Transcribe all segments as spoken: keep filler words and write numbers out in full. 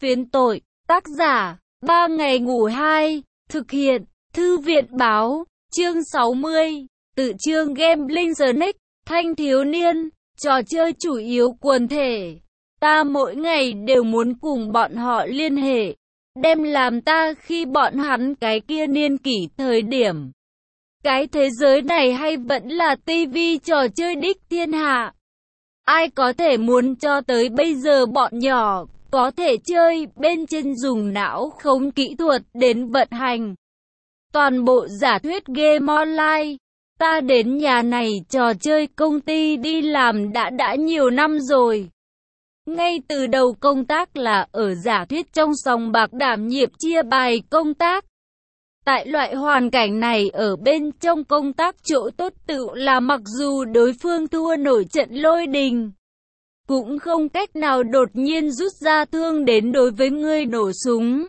Phiến tội, tác giả, ba ngày ngủ hai, thực hiện, thư viện báo, chương sáu mươi, tự chương Gambling Snake, thanh thiếu niên, trò chơi chủ yếu quần thể. Ta mỗi ngày đều muốn cùng bọn họ liên hệ, đem làm ta khi bọn hắn cái kia niên kỷ thời điểm. Cái thế giới này hay vẫn là tivi trò chơi đích thiên hạ. Ai có thể muốn cho tới bây giờ bọn nhỏ có thể chơi bên trên dùng não không kỹ thuật đến vận hành toàn bộ giả thuyết game online. Ta đến nhà này trò chơi công ty đi làm đã đã nhiều năm rồi. Ngay từ đầu công tác là ở giả thuyết trong sòng bạc đảm nhiệm chia bài công tác. Tại loại hoàn cảnh này ở bên trong công tác chỗ tốt tự là mặc dù đối phương thua nổi trận lôi đình, cũng không cách nào đột nhiên rút ra thương đến đối với ngươi nổ súng.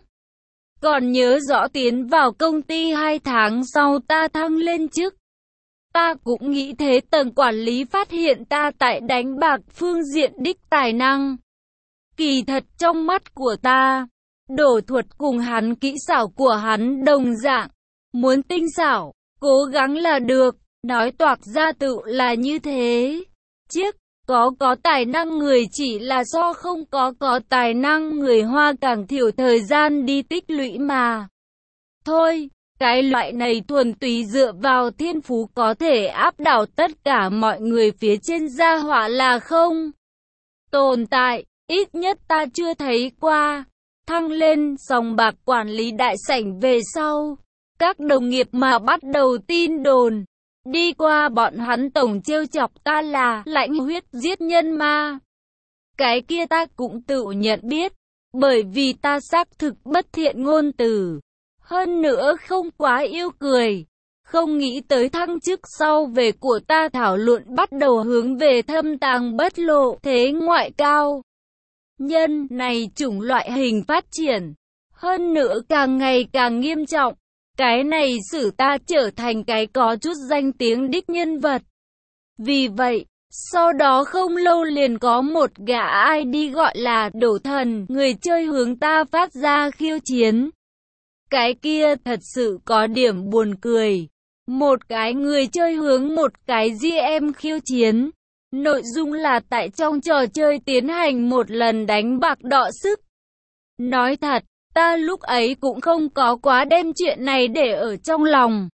Còn nhớ rõ tiến vào công ty hai tháng sau ta thăng lên chức. Ta cũng nghĩ thế, tầng quản lý phát hiện ta tại đánh bạc phương diện đích tài năng. Kỳ thật trong mắt của ta, đổ thuật cùng hắn kỹ xảo của hắn đồng dạng. Muốn tinh xảo, cố gắng là được, nói toạc ra tự là như thế. Chiếc, có có tài năng người chỉ là do không có có tài năng người Hoa càng thiểu thời gian đi tích lũy mà. Thôi, cái loại này thuần túy dựa vào thiên phú có thể áp đảo tất cả mọi người phía trên gia hỏa là không tồn tại, ít nhất ta chưa thấy qua. Thăng lên sòng bạc quản lý đại sảnh về sau, các đồng nghiệp mà bắt đầu tin đồn. Đi qua bọn hắn tổng trêu chọc ta là lãnh huyết giết nhân ma. Cái kia ta cũng tự nhận biết, bởi vì ta xác thực bất thiện ngôn từ. Hơn nữa không quá yêu cười. Không nghĩ tới thăng chức sau về của ta thảo luận bắt đầu hướng về thâm tàng bất lộ thế ngoại cao nhân này chủng loại hình phát triển. Hơn nữa càng ngày càng nghiêm trọng. Cái này xử ta trở thành cái có chút danh tiếng đích nhân vật. Vì vậy, sau đó không lâu liền có một gã i đê gọi là Đổ Thần, người chơi hướng ta phát ra khiêu chiến. Cái kia thật sự có điểm buồn cười. Một cái người chơi hướng một cái giê em khiêu chiến. Nội dung là tại trong trò chơi tiến hành một lần đánh bạc đọ sức. Nói thật, ta lúc ấy cũng không có quá đem chuyện này để ở trong lòng.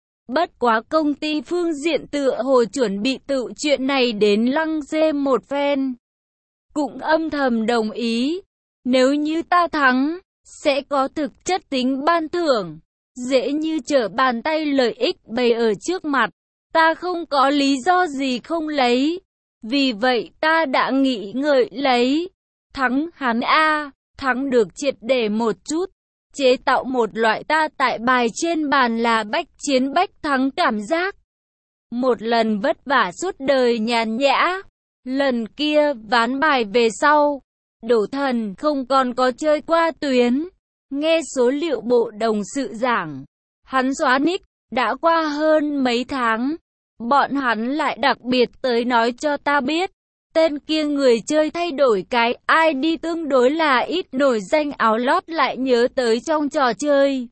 Bất quá công ty phương diện tựa hồ chuẩn bị tự chuyện này đến lăng xê một phen. Cũng âm thầm đồng ý. Nếu như ta thắng, sẽ có thực chất tính ban thưởng. Dễ như trở bàn tay lợi ích bày ở trước mặt. Ta không có lý do gì không lấy. Vì vậy ta đã nghĩ ngợi lấy. Thắng hắn A. Thắng được triệt để một chút, chế tạo một loại ta tại bài trên bàn là bách chiến bách thắng cảm giác. Một lần vất vả suốt đời nhàn nhã, lần kia ván bài về sau, Đổ Thần không còn có chơi qua tuyến. Nghe số liệu bộ đồng sự giảng, hắn xóa nick, đã qua hơn mấy tháng, bọn hắn lại đặc biệt tới nói cho ta biết. Tên kia người chơi thay đổi cái i đê tương đối là ít nổi danh áo lót lại nhớ tới trong trò chơi.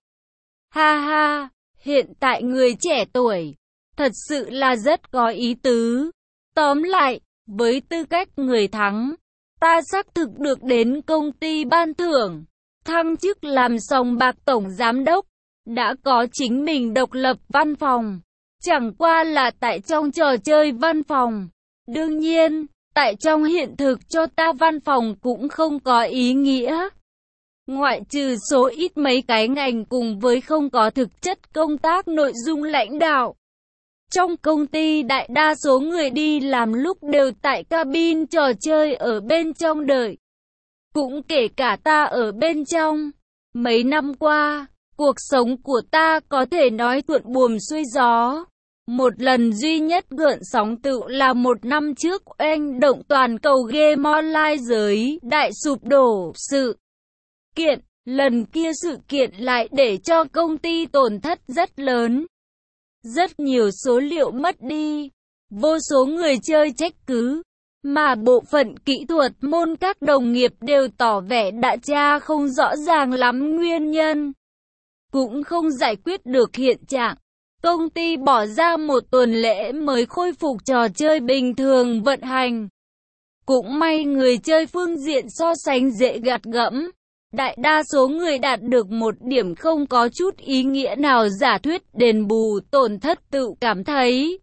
Ha ha, hiện tại người trẻ tuổi, thật sự là rất có ý tứ. Tóm lại, với tư cách người thắng, ta xác thực được đến công ty ban thưởng, thăng chức làm sòng bạc tổng giám đốc, đã có chính mình độc lập văn phòng. Chẳng qua là tại trong trò chơi văn phòng. Đương nhiên, tại trong hiện thực cho ta văn phòng cũng không có ý nghĩa. Ngoại trừ số ít mấy cái ngành cùng với không có thực chất công tác nội dung lãnh đạo. Trong công ty đại đa số người đi làm lúc đều tại cabin trò chơi ở bên trong đợi. Cũng kể cả ta ở bên trong. Mấy năm qua, cuộc sống của ta có thể nói thuận buồm xuôi gió. Một lần duy nhất gợn sóng tự là một năm trước oanh động toàn cầu game online giới đại sụp đổ sự kiện. Lần kia sự kiện lại để cho công ty tổn thất rất lớn. Rất nhiều số liệu mất đi. Vô số người chơi trách cứ. Mà bộ phận kỹ thuật môn các đồng nghiệp đều tỏ vẻ đã tra không rõ ràng lắm nguyên nhân, cũng không giải quyết được hiện trạng. Công ty bỏ ra một tuần lễ mới khôi phục trò chơi bình thường vận hành. Cũng may người chơi phương diện so sánh dễ gặt gẫm. Đại đa số người đạt được một điểm không có chút ý nghĩa nào giả thuyết đền bù tổn thất tự cảm thấy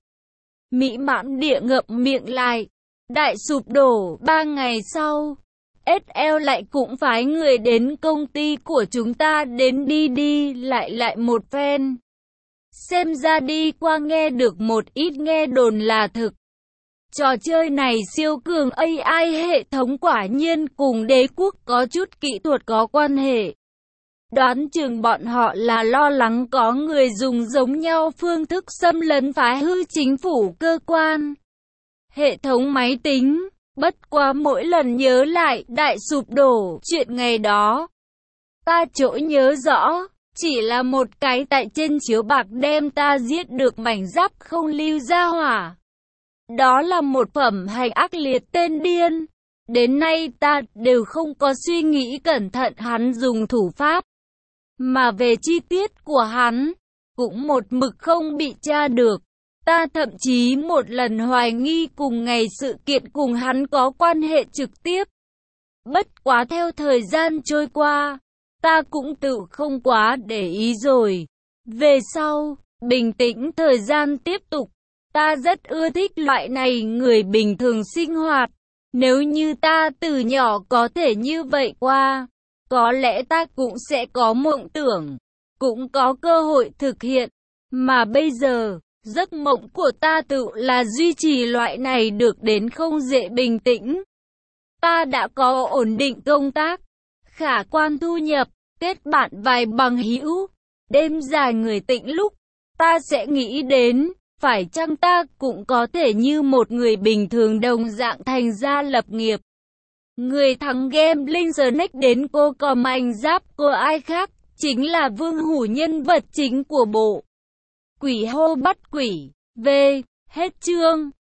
mỹ mãn địa ngậm miệng lại. Đại sụp đổ. Ba ngày sau, ét lờ lại cũng phái người đến công ty của chúng ta đến đi đi lại lại một phen. Xem ra đi qua nghe được một ít nghe đồn là thực. Trò chơi này siêu cường a i hệ thống quả nhiên cùng đế quốc có chút kỹ thuật có quan hệ. Đoán chừng bọn họ là lo lắng có người dùng giống nhau phương thức xâm lấn phá hư chính phủ cơ quan, hệ thống máy tính. Bất quá mỗi lần nhớ lại đại sụp đổ chuyện ngày đó, ta chỗ nhớ rõ, chỉ là một cái tại trên chiếu bạc đem ta giết được mảnh giáp không lưu ra hỏa. Đó là một phẩm hành ác liệt tên điên. Đến nay ta đều không có suy nghĩ cẩn thận hắn dùng thủ pháp. Mà về chi tiết của hắn, cũng một mực không bị tra được. Ta thậm chí một lần hoài nghi cùng ngày sự kiện cùng hắn có quan hệ trực tiếp. Bất quá theo thời gian trôi qua, ta cũng tự không quá để ý rồi. Về sau, bình tĩnh thời gian tiếp tục. Ta rất ưa thích loại này người bình thường sinh hoạt. Nếu như ta từ nhỏ có thể như vậy qua, có lẽ ta cũng sẽ có mộng tưởng, cũng có cơ hội thực hiện. Mà bây giờ, giấc mộng của ta tự là duy trì loại này được đến không dễ bình tĩnh. Ta đã có ổn định công tác, khả quan thu nhập, kết bạn vài bằng hữu. Đêm dài người tĩnh lúc, ta sẽ nghĩ đến, phải chăng ta cũng có thể như một người bình thường đồng dạng thành ra lập nghiệp. Người thắng Gambling Snake đến cô còn mảnh giáp của ai khác, chính là Vương Hủ nhân vật chính của bộ Quỷ Hô Bắt Quỷ. V. Hết chương.